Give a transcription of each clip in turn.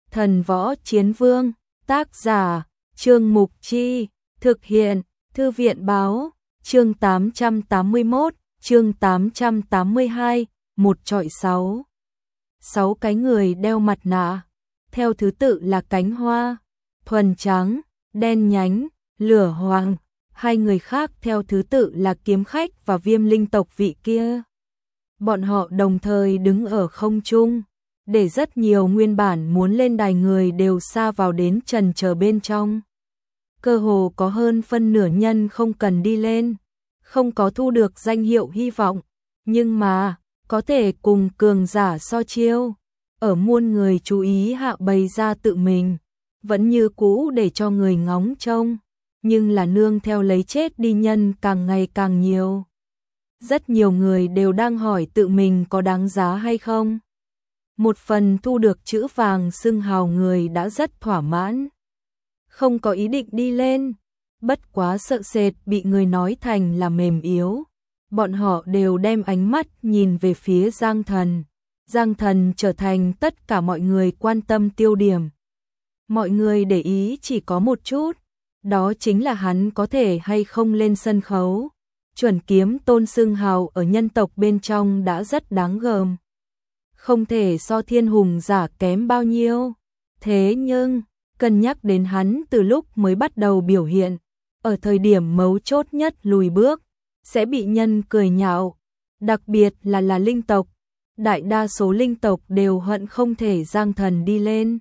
Thần Võ Chiến Vương, tác giả, Trương Mục Chi, thực hiện, Thư viện Báo, chương 881, chương 882, một trọi 6. 6 cái người đeo mặt nạ, theo thứ tự là Cánh Hoa, Thuần Trắng, Đen Nhánh, Lửa Hoàng, 2 người khác theo thứ tự là Kiếm Khách và Viêm Linh tộc vị kia. Bọn họ đồng thời đứng ở không trung, để rất nhiều nguyên bản muốn lên đài người đều sa vào đến trần chờ bên trong. Cơ hồ có hơn phân nửa nhân không cần đi lên, không có thu được danh hiệu hy vọng, nhưng mà có thể cùng cường giả so chiêu, ở muôn người chú ý hạ bày ra tự mình, vẫn như cũ để cho người ngóng trông, nhưng là nương theo lấy chết đi nhân càng ngày càng nhiều. Rất nhiều người đều đang hỏi tự mình có đáng giá hay không. Một phần thu được chữ vàng xưng hào người đã rất thỏa mãn, không có ý định đi lên, bất quá sợ sệt bị người nói thành là mềm yếu. Bọn họ đều đem ánh mắt nhìn về phía Giang Thần. Giang Thần trở thành tất cả mọi người quan tâm tiêu điểm. Mọi người để ý chỉ có một chút, đó chính là hắn có thể hay không lên sân khấu. Chuẩn Kiếm Tôn xưng hào ở nhân tộc bên trong đã rất đáng gờm, không thể so Thiên Hùng giả kém bao nhiêu. Thế nhưng, cân nhắc đến hắn từ lúc mới bắt đầu biểu hiện, ở thời điểm mấu chốt nhất lùi bước, sẽ bị nhân cười nhạo, đặc biệt là linh tộc. Đại đa số linh tộc đều hận không thể Giang Thần đi lên,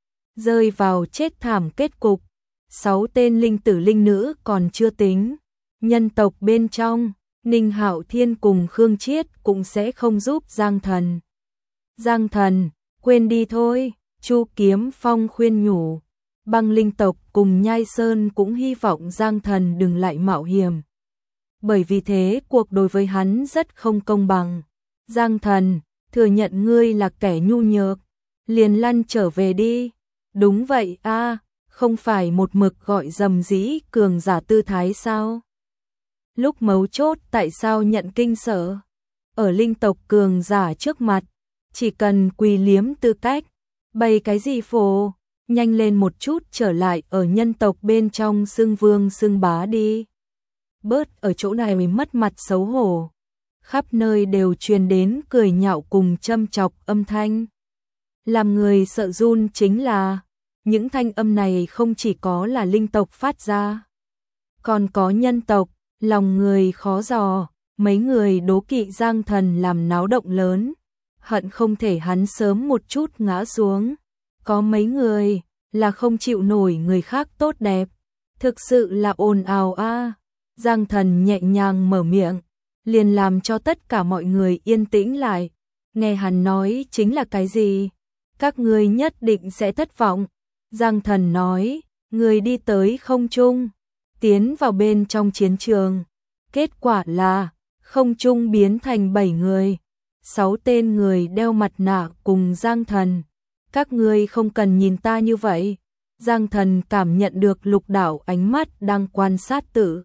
rơi vào chết thảm kết cục. 6 tên linh tử linh nữ còn chưa tính, nhân tộc bên trong, Ninh Hạo Thiên cùng Khương Chiết cũng sẽ không giúp Giang Thần. Giang Thần, quên đi thôi, Chu Kiếm Phong khuyên nhủ. Băng linh tộc cùng Nhai Sơn cũng hy vọng Giang Thần đừng lại mạo hiểm, bởi vì thế cuộc đối với hắn rất không công bằng. Giang Thần, thừa nhận ngươi là kẻ nhu nhược, liền lăn trở về đi. Đúng vậy a, không phải một mực gọi dầm dĩ cường giả tư thái sao? Lúc mấu chốt tại sao nhận kinh sợ? Ở linh tộc cường giả trước mặt, chỉ cần quỳ liếm tư cách, bày cái gì phổ, nhanh lên một chút trở lại ở nhân tộc bên trong xưng vương xưng bá đi. Bớt ở chỗ này mình mất mặt xấu hổ. Khắp nơi đều truyền đến cười nhạo cùng châm chọc âm thanh. Làm người sợ run chính là, những thanh âm này không chỉ có là linh tộc phát ra, còn có nhân tộc, lòng người khó dò. Mấy người đố kỵ Giang Thần làm náo động lớn, hận không thể hắn sớm một chút ngã xuống. Có mấy người là không chịu nổi người khác tốt đẹp, thực sự là ồn ào a. Giang Thần nhẹ nhàng mở miệng, liền làm cho tất cả mọi người yên tĩnh lại. Nghe hắn nói chính là cái gì? Các ngươi nhất định sẽ thất vọng. Giang Thần nói, người đi tới không trung, tiến vào bên trong chiến trường. Kết quả là, không trung biến thành 7 người. 6 tên người đeo mặt nạ cùng Giang Thần. Các ngươi không cần nhìn ta như vậy. Giang Thần cảm nhận được Lục Đạo ánh mắt đang quan sát tự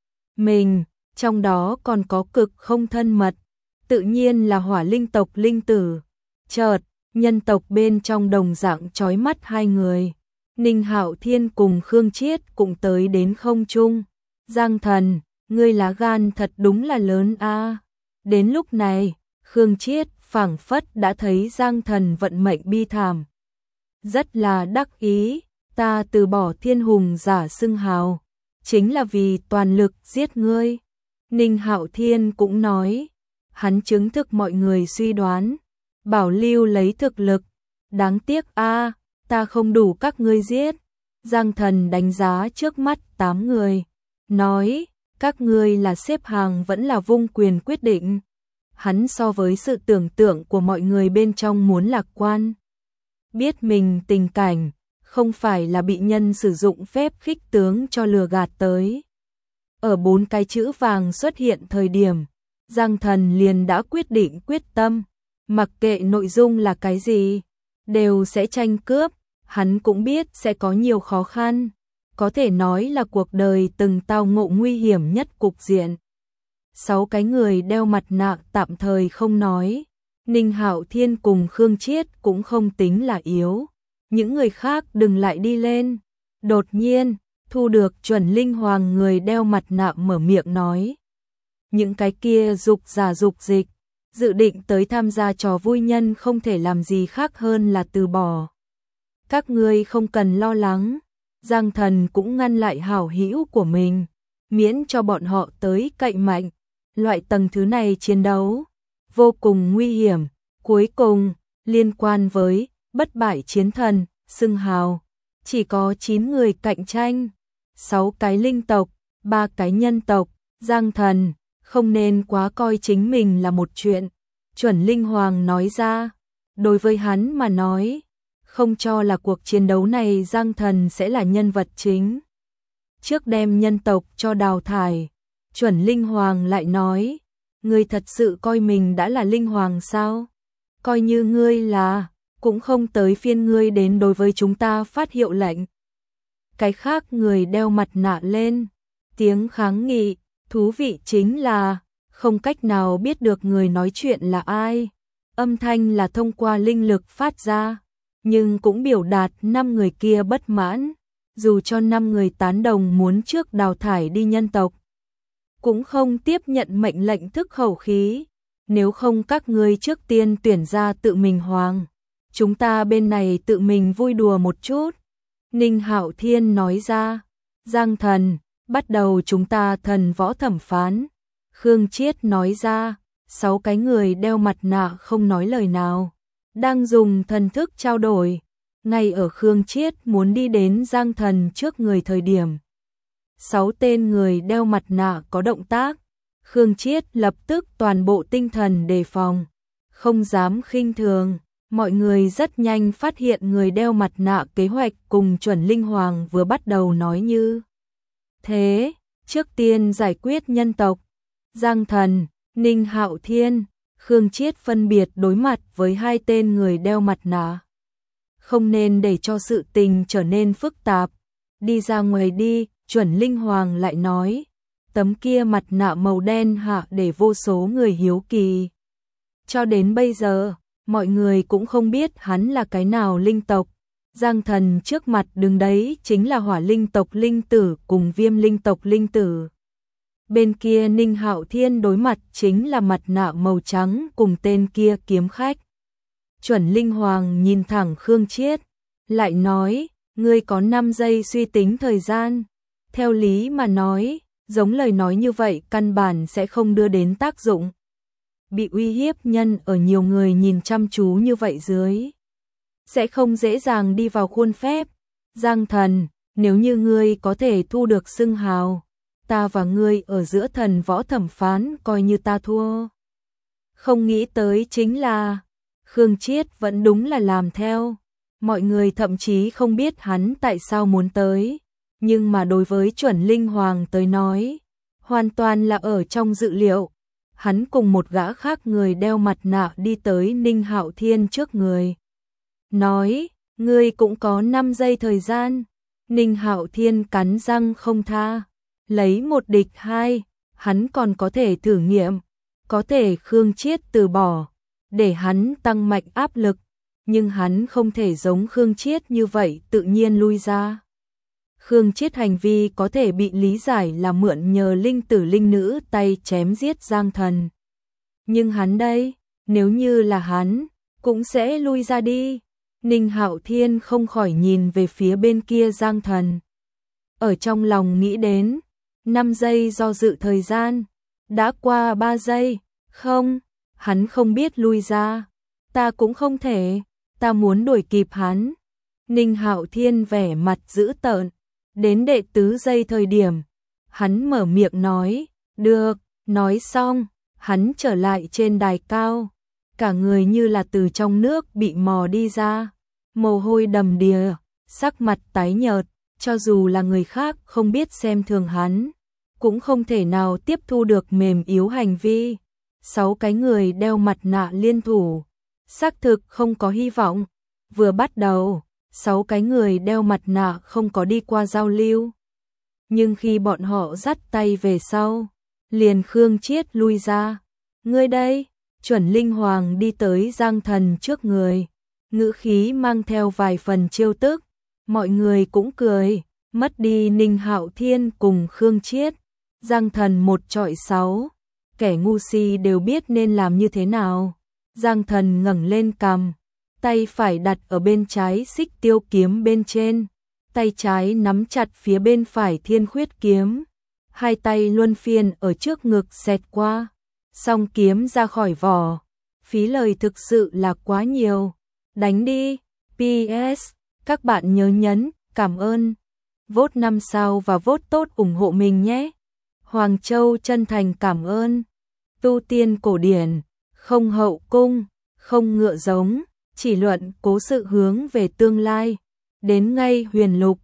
mình, trong đó còn có cực không thân mật, tự nhiên là Hỏa linh tộc linh tử. Chợt, nhân tộc bên trong đồng dạng chói mắt 2 người. Ninh Hạo Thiên cùng Khương Chiết cũng tới đến không trung. Giang Thần, ngươi lá gan thật đúng là lớn a. Đến lúc này, Khương Chiết phảng phất đã thấy Giang Thần vận mệnh bi thảm, rất là đắc ý. Ta từ bỏ Thiên Hùng giả xưng hào, chính là vì toàn lực giết ngươi. Ninh Hạo Thiên cũng nói, hắn chứng thực mọi người suy đoán, bảo lưu lấy thực lực. Đáng tiếc a, ta không đủ các ngươi giết. Giang Thần đánh giá trước mắt 8 người, nói, các ngươi là xếp hàng vẫn là vung quyền quyết định. Hắn so với sự tưởng tượng của mọi người bên trong muốn lạc quan, biết mình tình cảnh không phải là bị nhân sử dụng phép khích tướng cho lừa gạt tới. Ở 4 cái chữ vàng xuất hiện thời điểm, Giang Thần liền đã quyết định quyết tâm, mặc kệ nội dung là cái gì, đều sẽ tranh cướp. Hắn cũng biết sẽ có nhiều khó khăn, có thể nói là cuộc đời từng tao ngộ nguy hiểm nhất cục diện. 6 cái người đeo mặt nạ tạm thời không nói, Ninh Hạo Thiên cùng Khương Chiết cũng không tính là yếu, những người khác đừng lại đi lên. Đột nhiên, thu được Chuẩn Linh Hoàng người đeo mặt nạ mở miệng nói. Những cái kia dục giả dục dịch, dự định tới tham gia trò vui nhân không thể làm gì khác hơn là từ bỏ. Các ngươi không cần lo lắng, Giang Thần cũng ngăn lại hảo hữu của mình, miễn cho bọn họ tới cậy mạnh. Loại tầng thứ này chiến đấu vô cùng nguy hiểm. Cuối cùng, liên quan với bất bại chiến thần, xưng hào, chỉ có 9 người cạnh tranh, 6 cái linh tộc, 3 cái nhân tộc. Giang Thần không nên quá coi chính mình là một chuyện. Chuẩn Linh Hoàng nói ra, đối với hắn mà nói, không cho là cuộc chiến đấu này Giang Thần sẽ là nhân vật chính. Trước đem nhân tộc cho đào thải, Chuẩn Linh Hoàng lại nói, ngươi thật sự coi mình đã là Linh Hoàng sao? Coi như ngươi là, cũng không tới phiên ngươi đến đối với chúng ta phát hiệu lệnh. Cái khác người đeo mặt nạ lên, tiếng kháng nghị, thú vị chính là, không cách nào biết được người nói chuyện là ai. Âm thanh là thông qua linh lực phát ra, nhưng cũng biểu đạt 5 người kia bất mãn, dù cho 5 người tán đồng muốn trước đào thải đi nhân tộc, cũng không tiếp nhận mệnh lệnh thức khẩu khí. Nếu không các ngươi trước tiên tuyển ra tự mình hoàng, chúng ta bên này tự mình vui đùa một chút. Ninh Hạo Thiên nói ra, Giang Thần, bắt đầu chúng ta thần võ thẩm phán. Khương Chiết nói ra, 6 cái người đeo mặt nạ không nói lời nào, đang dùng thần thức trao đổi. Ngay ở Khương Chiết muốn đi đến Giang Thần trước người thời điểm, 6 tên người đeo mặt nạ có động tác. Khương Chiết lập tức toàn bộ tinh thần đề phòng, không dám khinh thường. Mọi người rất nhanh phát hiện người đeo mặt nạ kế hoạch cùng Chuẩn Linh Hoàng vừa bắt đầu nói như thế, trước tiên giải quyết nhân tộc. Giang Thần, Ninh Hạo Thiên, Khương Chiết phân biệt đối mặt với 2 tên người đeo mặt nạ. Không nên để cho sự tình trở nên phức tạp. Đi ra ngoài đi, Chuẩn Linh Hoàng lại nói. Tấm kia mặt nạ màu đen hạ để vô số người hiếu kỳ. Cho đến bây giờ, mọi người cũng không biết hắn là cái nào linh tộc. Giang Thần trước mặt đứng đấy chính là Hỏa linh tộc linh tử cùng Viêm linh tộc linh tử. Bên kia Ninh Hạo Thiên đối mặt chính là mặt nạ màu trắng cùng tên kia kiếm khách. Chuẩn Linh Hoàng nhìn thẳng Khương Chiết, lại nói, ngươi có 5 giây suy tính thời gian. Theo lý mà nói, giống lời nói như vậy căn bản sẽ không đưa đến tác dụng. Bị uy hiếp nhân ở nhiều người nhìn chăm chú như vậy dưới, sẽ không dễ dàng đi vào khuôn phép. Giang Thần, nếu như ngươi có thể thu được xưng hào, ta và ngươi ở giữa thần võ thẩm phán coi như ta thua. Không nghĩ tới chính là, Khương Chiết vẫn đúng là làm theo. Mọi người thậm chí không biết hắn tại sao muốn tới, nhưng mà đối với Chuẩn Linh Hoàng tới nói, hoàn toàn là ở trong dự liệu. Hắn cùng một gã khác người đeo mặt nạ đi tới Ninh Hạo Thiên trước người. Nói, ngươi cũng có 5 giây thời gian. Ninh Hạo Thiên cắn răng không tha. Lấy 1 địch 2, hắn còn có thể thử nghiệm. Có thể Khương Chiết từ bỏ, để hắn tăng mạnh áp lực. Nhưng hắn không thể giống Khương Chiết như vậy tự nhiên lui ra. Khương Chiết hành vi có thể bị lý giải là mượn nhờ linh tử linh nữ tay chém giết Giang Thần. Nhưng hắn đây, nếu như là hắn, cũng sẽ lui ra đi. Ninh Hạo Thiên không khỏi nhìn về phía bên kia Giang Thần. Ở trong lòng nghĩ đến, 5 giây do dự thời gian, đã qua 3 giây, không, hắn không biết lui ra, ta cũng không thể, ta muốn đuổi kịp hắn. Ninh Hạo Thiên vẻ mặt dữ tợn, đến đệ tứ giây thời điểm, hắn mở miệng nói, được, nói xong, hắn trở lại trên đài cao, cả người như là từ trong nước bị mò đi ra, mồ hôi đầm đìa, sắc mặt tái nhợt, cho dù là người khác không biết xem thường hắn, cũng không thể nào tiếp thu được mềm yếu hành vi. 6 cái người đeo mặt nạ liên thủ, xác thực không có hy vọng. Vừa bắt đầu, 6 cái người đeo mặt nạ không có đi qua giao lưu. Nhưng khi bọn họ dắt tay về sau, liền Khương Chiết lui ra. Ngươi đây, Chuẩn Linh Hoàng đi tới Giang Thần trước người. ngữ khí mang theo vài phần trêu tức. Mọi người cũng cười, mất đi Ninh Hạo Thiên cùng Khương Chiết, Giang Thần 1-6, kẻ ngu si đều biết nên làm như thế nào. Giang Thần ngẩng lên cằm, tay phải đặt ở bên trái xích tiêu kiếm bên trên, tay trái nắm chặt phía bên phải thiên khuyết kiếm, hai tay luân phiên ở trước ngực xẹt qua, song kiếm ra khỏi vỏ. Phí lời thực sự là quá nhiều. Đánh đi. PS, các bạn nhớ nhấn cảm ơn, vote 5 sao và vote tốt ủng hộ mình nhé. Hoàng Châu chân thành cảm ơn. Tu tiên cổ điển, không hậu cung, không ngựa giống, chỉ luận cố sự hướng về tương lai. Đến ngay huyền lục,